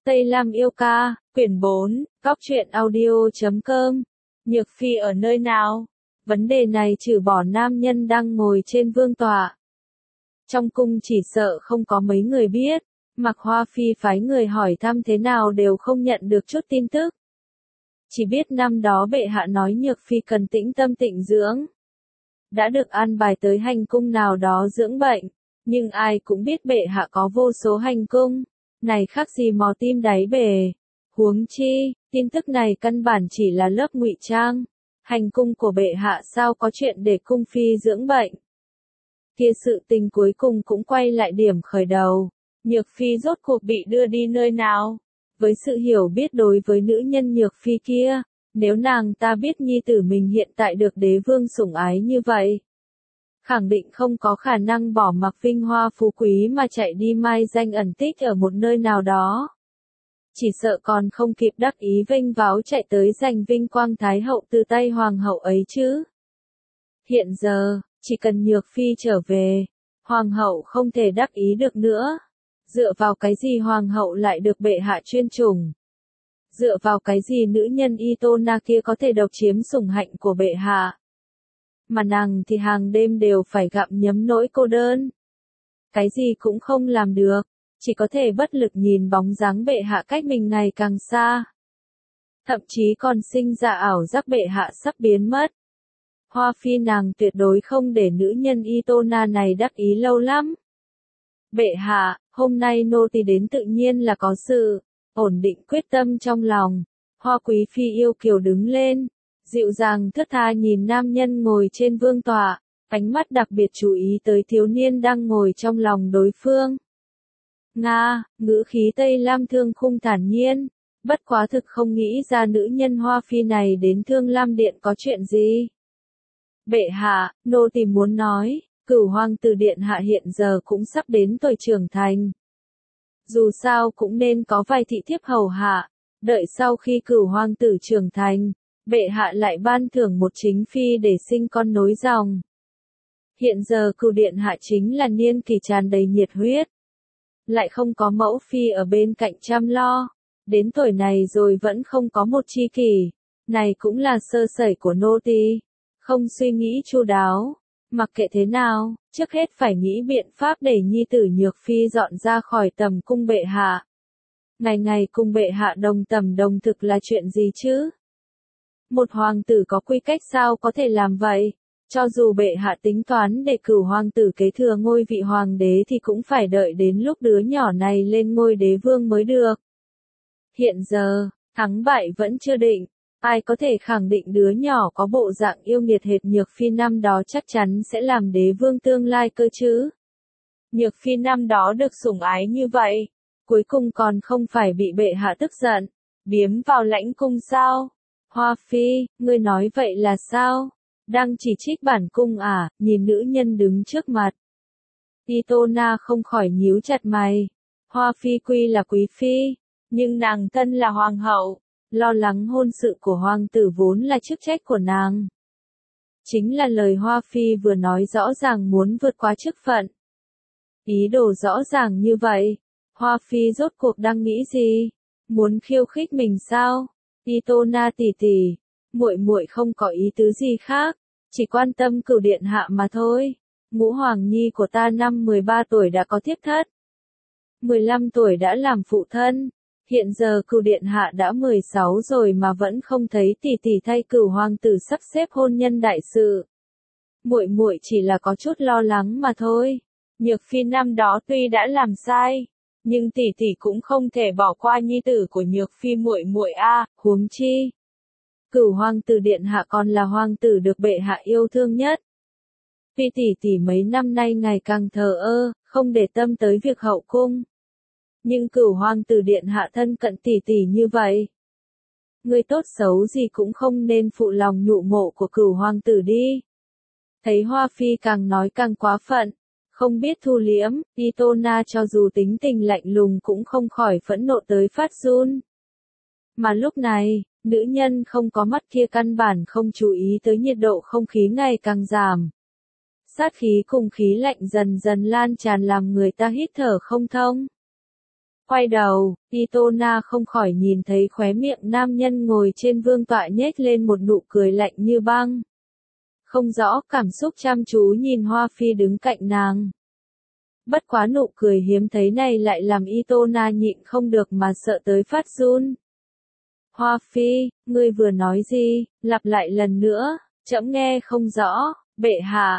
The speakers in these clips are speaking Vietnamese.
Tây Lam yêu ca, quyển 4, góc truyện audio.com. Nhược Phi ở nơi nào? Vấn đề này trừ bỏ nam nhân đang ngồi trên vương tọa. Trong cung chỉ sợ không có mấy người biết, mặc Hoa Phi phái người hỏi thăm thế nào đều không nhận được chút tin tức. Chỉ biết năm đó bệ hạ nói Nhược Phi cần tĩnh tâm tịnh dưỡng. Đã được an bài tới hành cung nào đó dưỡng bệnh, nhưng ai cũng biết bệ hạ có vô số hành cung. Này khác gì mò tim đáy bể. Huống chi, tin tức này căn bản chỉ là lớp ngụy trang. Hành cung của bệ hạ sao có chuyện để cung phi dưỡng bệnh. Kia sự tình cuối cùng cũng quay lại điểm khởi đầu. Nhược Phi rốt cuộc bị đưa đi nơi nào? Với sự hiểu biết đối với nữ nhân Nhược Phi kia, nếu nàng ta biết nhi tử mình hiện tại được đế vương sủng ái như vậy, khẳng định không có khả năng bỏ mặc vinh hoa phú quý mà chạy đi mai danh ẩn tích ở một nơi nào đó. Chỉ sợ còn không kịp đắc ý vênh váo chạy tới giành vinh quang thái hậu từ tay hoàng hậu ấy chứ. Hiện giờ, chỉ cần Nhược Phi trở về, hoàng hậu không thể đắc ý được nữa. Dựa vào cái gì hoàng hậu lại được bệ hạ chuyên chủng? Dựa vào cái gì nữ nhân Itona kia có thể độc chiếm sủng hạnh của bệ hạ? Mà nàng thì hàng đêm đều phải gặm nhấm nỗi cô đơn. Cái gì cũng không làm được, chỉ có thể bất lực nhìn bóng dáng bệ hạ cách mình ngày càng xa. Thậm chí còn sinh ra ảo giác bệ hạ sắp biến mất. Hoa Phi nàng tuyệt đối không để nữ nhân Itona này đắc ý lâu lắm. Bệ hạ, hôm nay nô tỳ đến tự nhiên là có sự ổn định quyết tâm trong lòng. Hoa Quý Phi yêu kiều đứng lên, dịu dàng thướt tha nhìn nam nhân ngồi trên vương tọa, ánh mắt đặc biệt chú ý tới thiếu niên đang ngồi trong lòng đối phương. Nga, ngữ khí Tây Lam Thương Khung thản nhiên, bất quá thực không nghĩ ra nữ nhân Hoa Phi này đến Thương Lam Điện có chuyện gì. Bệ hạ, nô tỳ muốn nói, Cửu Hoàng tử điện hạ hiện giờ cũng sắp đến tuổi trưởng thành. Dù sao cũng nên có vài thị thiếp hầu hạ, đợi sau khi Cửu Hoàng tử trưởng thành, bệ hạ lại ban thưởng một chính phi để sinh con nối dòng. Hiện giờ Cửu điện hạ chính là niên kỳ tràn đầy nhiệt huyết, lại không có mẫu phi ở bên cạnh chăm lo, đến tuổi này rồi vẫn không có một tri kỷ, này cũng là sơ sẩy của nô tỳ, không suy nghĩ chu đáo. Mặc kệ thế nào, trước hết phải nghĩ biện pháp để nhi tử Nhược Phi dọn ra khỏi tầm cung bệ hạ. Ngày ngày cùng bệ hạ đồng tầm đồng thực là chuyện gì chứ? Một hoàng tử có quy cách sao có thể làm vậy? Cho dù bệ hạ tính toán để Cửu hoàng tử kế thừa ngôi vị hoàng đế thì cũng phải đợi đến lúc đứa nhỏ này lên ngôi đế vương mới được. Hiện giờ, thắng bại vẫn chưa định. Ai có thể khẳng định đứa nhỏ có bộ dạng yêu nghiệt hệt Nhược Phi năm đó chắc chắn sẽ làm đế vương tương lai cơ chứ? Nhược Phi năm đó được sủng ái như vậy, cuối cùng còn không phải bị bệ hạ tức giận, biếm vào lãnh cung sao? Hoa Phi, ngươi nói vậy là sao? Đang chỉ trích bản cung à? Nhìn nữ nhân đứng trước mặt. Itona không khỏi nhíu chặt mày. Hoa Phi quy là quý phi, nhưng nàng thân là hoàng hậu. Lo lắng hôn sự của hoàng tử vốn là chức trách của nàng. Chính là lời Hoa Phi vừa nói rõ ràng muốn vượt qua chức phận. Ý đồ rõ ràng như vậy, Hoa Phi rốt cuộc đang nghĩ gì? Muốn khiêu khích mình sao? Itona tỷ tỷ, muội muội không có ý tứ gì khác, chỉ quan tâm Cửu điện hạ mà thôi. Ngũ hoàng nhi của ta năm 13 tuổi đã có thiếp thất, 15 tuổi đã làm phụ thân. Hiện giờ Cửu điện hạ đã 16 rồi mà vẫn không thấy tỷ tỷ thay Cửu hoàng tử sắp xếp hôn nhân đại sự. Muội muội chỉ là có chút lo lắng mà thôi. Nhược Phi năm đó tuy đã làm sai, nhưng tỷ tỷ cũng không thể bỏ qua nhi tử của Nhược Phi muội muội a, huống chi Cửu hoàng tử điện hạ còn là hoàng tử được bệ hạ yêu thương nhất. Phi tỷ tỷ mấy năm nay ngày càng thờ ơ, không để tâm tới việc hậu cung. Nhưng Cửu hoàng tử điện hạ thân cận tỷ tỷ như vậy, người tốt xấu gì cũng không nên phụ lòng nhụ mộ của Cửu hoàng tử đi. Thấy Hoa Phi càng nói càng quá phận, không biết thu liễm, Itona cho dù tính tình lạnh lùng cũng không khỏi phẫn nộ tới phát run. Mà lúc này, nữ nhân không có mắt kia căn bản không chú ý tới nhiệt độ không khí ngày càng giảm. Sát khí cùng khí lạnh dần dần lan tràn làm người ta hít thở không thông. Quay đầu, Itona không khỏi nhìn thấy khóe miệng nam nhân ngồi trên vương tọa nhếch lên một nụ cười lạnh như băng. Không rõ cảm xúc chăm chú nhìn Hoa Phi đứng cạnh nàng. Bất quá nụ cười hiếm thấy này lại làm Itona nhịn không được mà sợ tới phát run. Hoa Phi, ngươi vừa nói gì, lặp lại lần nữa, trẫm nghe không rõ. Bệ hạ,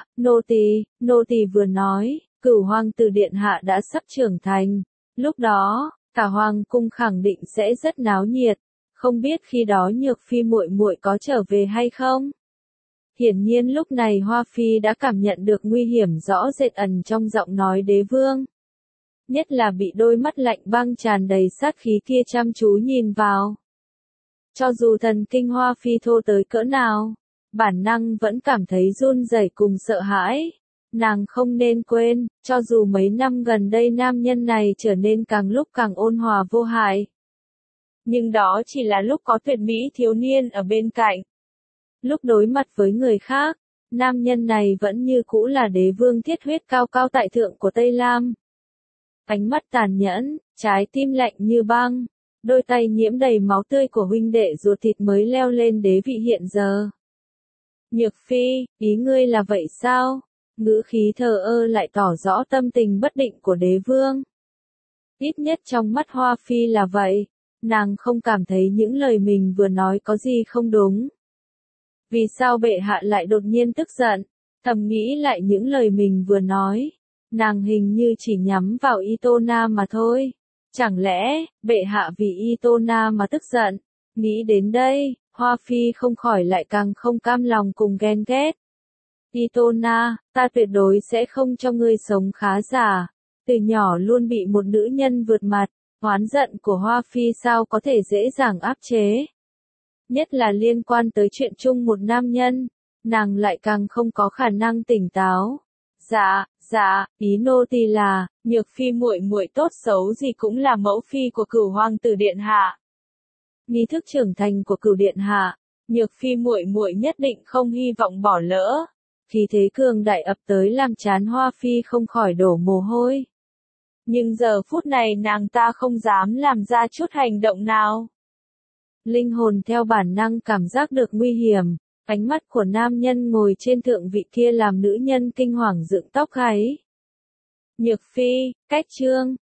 nô tỳ vừa nói, Cửu Hoàng tử điện hạ đã sắp trưởng thành. Lúc đó, cả hoàng cung khẳng định sẽ rất náo nhiệt, không biết khi đó Nhược Phi muội muội có trở về hay không? Hiển nhiên lúc này Hoa Phi đã cảm nhận được nguy hiểm rõ rệt ẩn trong giọng nói đế vương. Nhất là bị đôi mắt lạnh băng tràn đầy sát khí kia chăm chú nhìn vào. Cho dù thần kinh Hoa Phi thô tới cỡ nào, bản năng vẫn cảm thấy run rẩy cùng sợ hãi. Nàng không nên quên, cho dù mấy năm gần đây nam nhân này trở nên càng lúc càng ôn hòa vô hại. Nhưng đó chỉ là lúc có tuyệt mỹ thiếu niên ở bên cạnh. Lúc đối mặt với người khác, nam nhân này vẫn như cũ là đế vương thiết huyết cao cao tại thượng của Tây Lam. Ánh mắt tàn nhẫn, trái tim lạnh như băng, đôi tay nhiễm đầy máu tươi của huynh đệ ruột thịt mới leo lên đế vị hiện giờ. Nhược Phi, ý ngươi là vậy sao? Ngữ khí thờ ơ lại tỏ rõ tâm tình bất định của đế vương. Ít nhất trong mắt Hoa Phi là vậy, nàng không cảm thấy những lời mình vừa nói có gì không đúng. Vì sao bệ hạ lại đột nhiên tức giận, thầm nghĩ lại những lời mình vừa nói, nàng hình như chỉ nhắm vào Itona mà thôi. Chẳng lẽ, bệ hạ vì Itona mà tức giận? Nghĩ đến đây, Hoa Phi không khỏi lại càng không cam lòng cùng ghen ghét. Itona, ta tuyệt đối sẽ không cho ngươi sống khá giả. Từ nhỏ luôn bị một nữ nhân vượt mặt, oán giận của Hoa Phi sao có thể dễ dàng áp chế. Nhất là liên quan tới chuyện chung một nam nhân, nàng lại càng không có khả năng tỉnh táo. Dạ, ý nô tỳ là, Nhược Phi muội muội tốt xấu gì cũng là mẫu phi của Cửu Hoàng tử điện hạ. Nghi thức trưởng thành của Cửu điện hạ, Nhược Phi muội muội nhất định không hy vọng bỏ lỡ. Khí thế cường đại ập tới làm chán Hoa Phi không khỏi đổ mồ hôi. Nhưng giờ phút này nàng ta không dám làm ra chút hành động nào. Linh hồn theo bản năng cảm giác được nguy hiểm, ánh mắt của nam nhân ngồi trên thượng vị kia làm nữ nhân kinh hoàng dựng tóc gáy. Nhược Phi, cách chương.